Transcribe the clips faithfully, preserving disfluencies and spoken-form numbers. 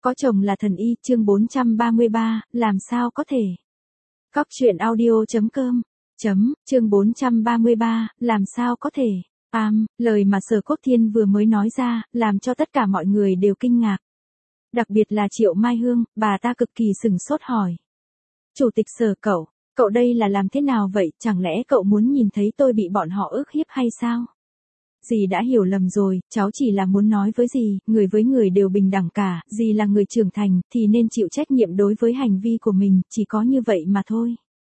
Có chồng là thần y, chương bốn trăm ba mươi ba, làm sao có thể. Cóc truyện audio.com, chấm, chương bốn trăm ba mươi ba, làm sao có thể. Am, lời mà Sở Quốc Thiên vừa mới nói ra, làm cho tất cả mọi người đều kinh ngạc. Đặc biệt là Triệu Mai Hương, bà ta cực kỳ sửng sốt hỏi. Chủ tịch Sở cậu, cậu đây là làm thế nào vậy, chẳng lẽ cậu muốn nhìn thấy tôi bị bọn họ ức hiếp hay sao? Dì đã hiểu lầm rồi, cháu chỉ là muốn nói với dì, người với người đều bình đẳng cả, dì là người trưởng thành, thì nên chịu trách nhiệm đối với hành vi của mình, chỉ có như vậy mà thôi.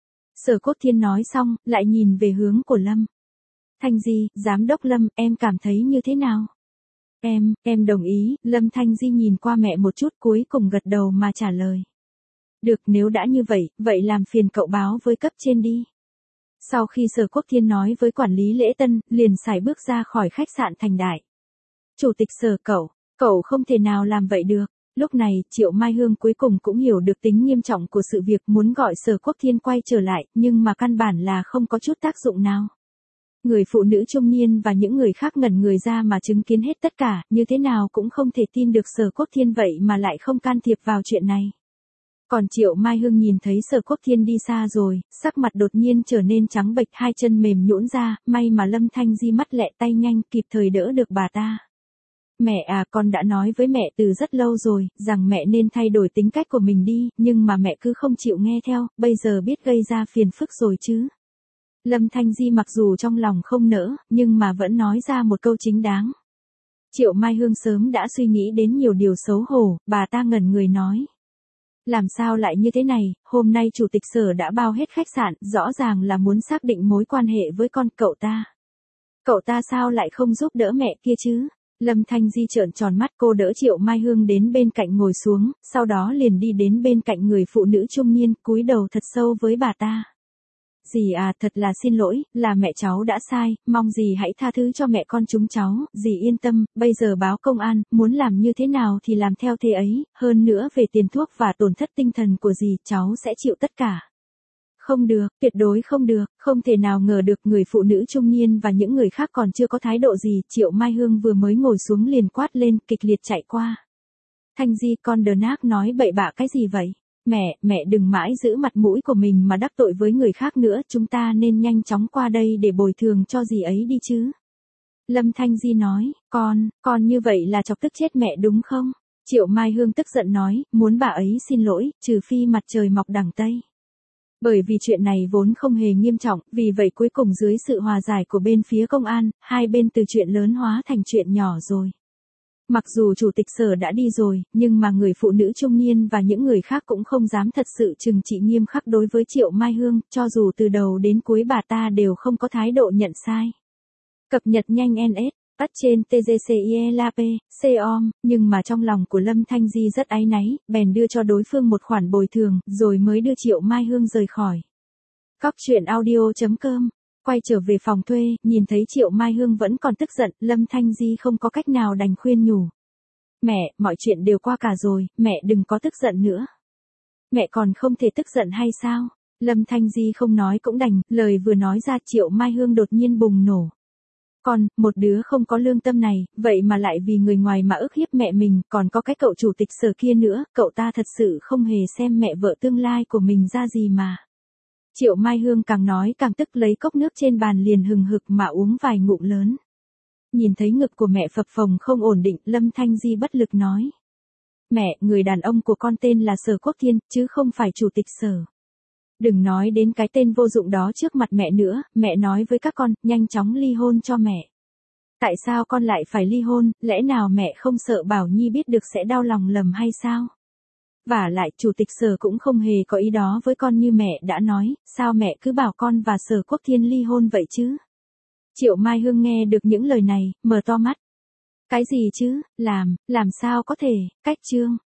Sở Quốc Thiên nói xong, lại nhìn về hướng của Lâm Thanh Di, giám đốc Lâm, em cảm thấy như thế nào? Em, em đồng ý, Lâm Thanh Di nhìn qua mẹ một chút cuối cùng gật đầu mà trả lời. Được, nếu đã như vậy, vậy làm phiền cậu báo với cấp trên đi. Sau khi Sở Quốc Thiên nói với quản lý lễ tân, liền sải bước ra khỏi khách sạn Thành Đại. Chủ tịch Sở cậu, cậu không thể nào làm vậy được. Lúc này, Triệu Mai Hương cuối cùng cũng hiểu được tính nghiêm trọng của sự việc, muốn gọi Sở Quốc Thiên quay trở lại, nhưng mà căn bản là không có chút tác dụng nào. Người phụ nữ trung niên và những người khác ngẩn người ra mà chứng kiến hết tất cả, như thế nào cũng không thể tin được Sở Quốc Thiên vậy mà lại không can thiệp vào chuyện này. Còn Triệu Mai Hương nhìn thấy Sở Quốc Thiên đi xa rồi, sắc mặt đột nhiên trở nên trắng bệch, hai chân mềm nhũn ra, may mà Lâm Thanh Di mắt lẹ tay nhanh, kịp thời đỡ được bà ta. Mẹ à, con đã nói với mẹ từ rất lâu rồi, rằng mẹ nên thay đổi tính cách của mình đi, nhưng mà mẹ cứ không chịu nghe theo, bây giờ biết gây ra phiền phức rồi chứ. Lâm Thanh Di mặc dù trong lòng không nỡ, nhưng mà vẫn nói ra một câu chính đáng. Triệu Mai Hương sớm đã suy nghĩ đến nhiều điều xấu hổ, bà ta ngẩn người nói. Làm sao lại như thế này, hôm nay chủ tịch Sở đã bao hết khách sạn, rõ ràng là muốn xác định mối quan hệ với con cậu ta. Cậu ta sao lại không giúp đỡ mẹ kia chứ? Lâm Thanh Di trợn tròn mắt, cô đỡ Triệu Mai Hương đến bên cạnh ngồi xuống, sau đó liền đi đến bên cạnh người phụ nữ trung niên, cúi đầu thật sâu với bà ta. Dì à, thật là xin lỗi, là mẹ cháu đã sai, mong dì hãy tha thứ cho mẹ con chúng cháu, dì yên tâm, bây giờ báo công an, muốn làm như thế nào thì làm theo thế ấy, hơn nữa về tiền thuốc và tổn thất tinh thần của dì, cháu sẽ chịu tất cả. Không được, tuyệt đối không được, không thể nào ngờ được người phụ nữ trung niên và những người khác còn chưa có thái độ gì, Triệu Mai Hương vừa mới ngồi xuống liền quát lên, kịch liệt chạy qua. Thanh Di, con đờ nác nói bậy bạ cái gì vậy? Mẹ, mẹ đừng mãi giữ mặt mũi của mình mà đắc tội với người khác nữa, chúng ta nên nhanh chóng qua đây để bồi thường cho dì ấy đi chứ. Lâm Thanh Di nói, con, con như vậy là chọc tức chết mẹ đúng không? Triệu Mai Hương tức giận nói, muốn bà ấy xin lỗi, trừ phi mặt trời mọc đằng Tây. Bởi vì chuyện này vốn không hề nghiêm trọng, vì vậy cuối cùng dưới sự hòa giải của bên phía công an, hai bên từ chuyện lớn hóa thành chuyện nhỏ rồi. Mặc dù chủ tịch Sở đã đi rồi, nhưng mà người phụ nữ trung niên và những người khác cũng không dám thật sự trừng trị nghiêm khắc đối với Triệu Mai Hương, cho dù từ đầu đến cuối bà ta đều không có thái độ nhận sai. Cập nhật nhanh en ét, tắt trên tê giê xê i e lờ a pê, xê-om, nhưng mà trong lòng của Lâm Thanh Di rất áy náy, bèn đưa cho đối phương một khoản bồi thường, rồi mới đưa Triệu Mai Hương rời khỏi. Cóc truyện audio.com. Quay trở về phòng thuê, nhìn thấy Triệu Mai Hương vẫn còn tức giận, Lâm Thanh Di không có cách nào đành khuyên nhủ. Mẹ, mọi chuyện đều qua cả rồi, mẹ đừng có tức giận nữa. Mẹ còn không thể tức giận hay sao? Lâm Thanh Di không nói cũng đành, lời vừa nói ra Triệu Mai Hương đột nhiên bùng nổ. Còn, một đứa không có lương tâm này, vậy mà lại vì người ngoài mà ức hiếp mẹ mình, còn có cái cậu chủ tịch Sở kia nữa, cậu ta thật sự không hề xem mẹ vợ tương lai của mình ra gì mà. Triệu Mai Hương càng nói càng tức, lấy cốc nước trên bàn liền hừng hực mà uống vài ngụm lớn. Nhìn thấy ngực của mẹ phập phồng không ổn định, Lâm Thanh Di bất lực nói. Mẹ, người đàn ông của con tên là Sở Quốc Thiên, chứ không phải chủ tịch Sở. Đừng nói đến cái tên vô dụng đó trước mặt mẹ nữa, mẹ nói với các con, nhanh chóng ly hôn cho mẹ. Tại sao con lại phải ly hôn, lẽ nào mẹ không sợ Bảo Nhi biết được sẽ đau lòng lầm hay sao? Vả lại, chủ tịch Sở cũng không hề có ý đó với con như mẹ đã nói, sao mẹ cứ bảo con và Sở Quốc Thiên ly hôn vậy chứ? Triệu Mai Hương nghe được những lời này, mở to mắt. Cái gì chứ, làm, làm sao có thể, cách chương.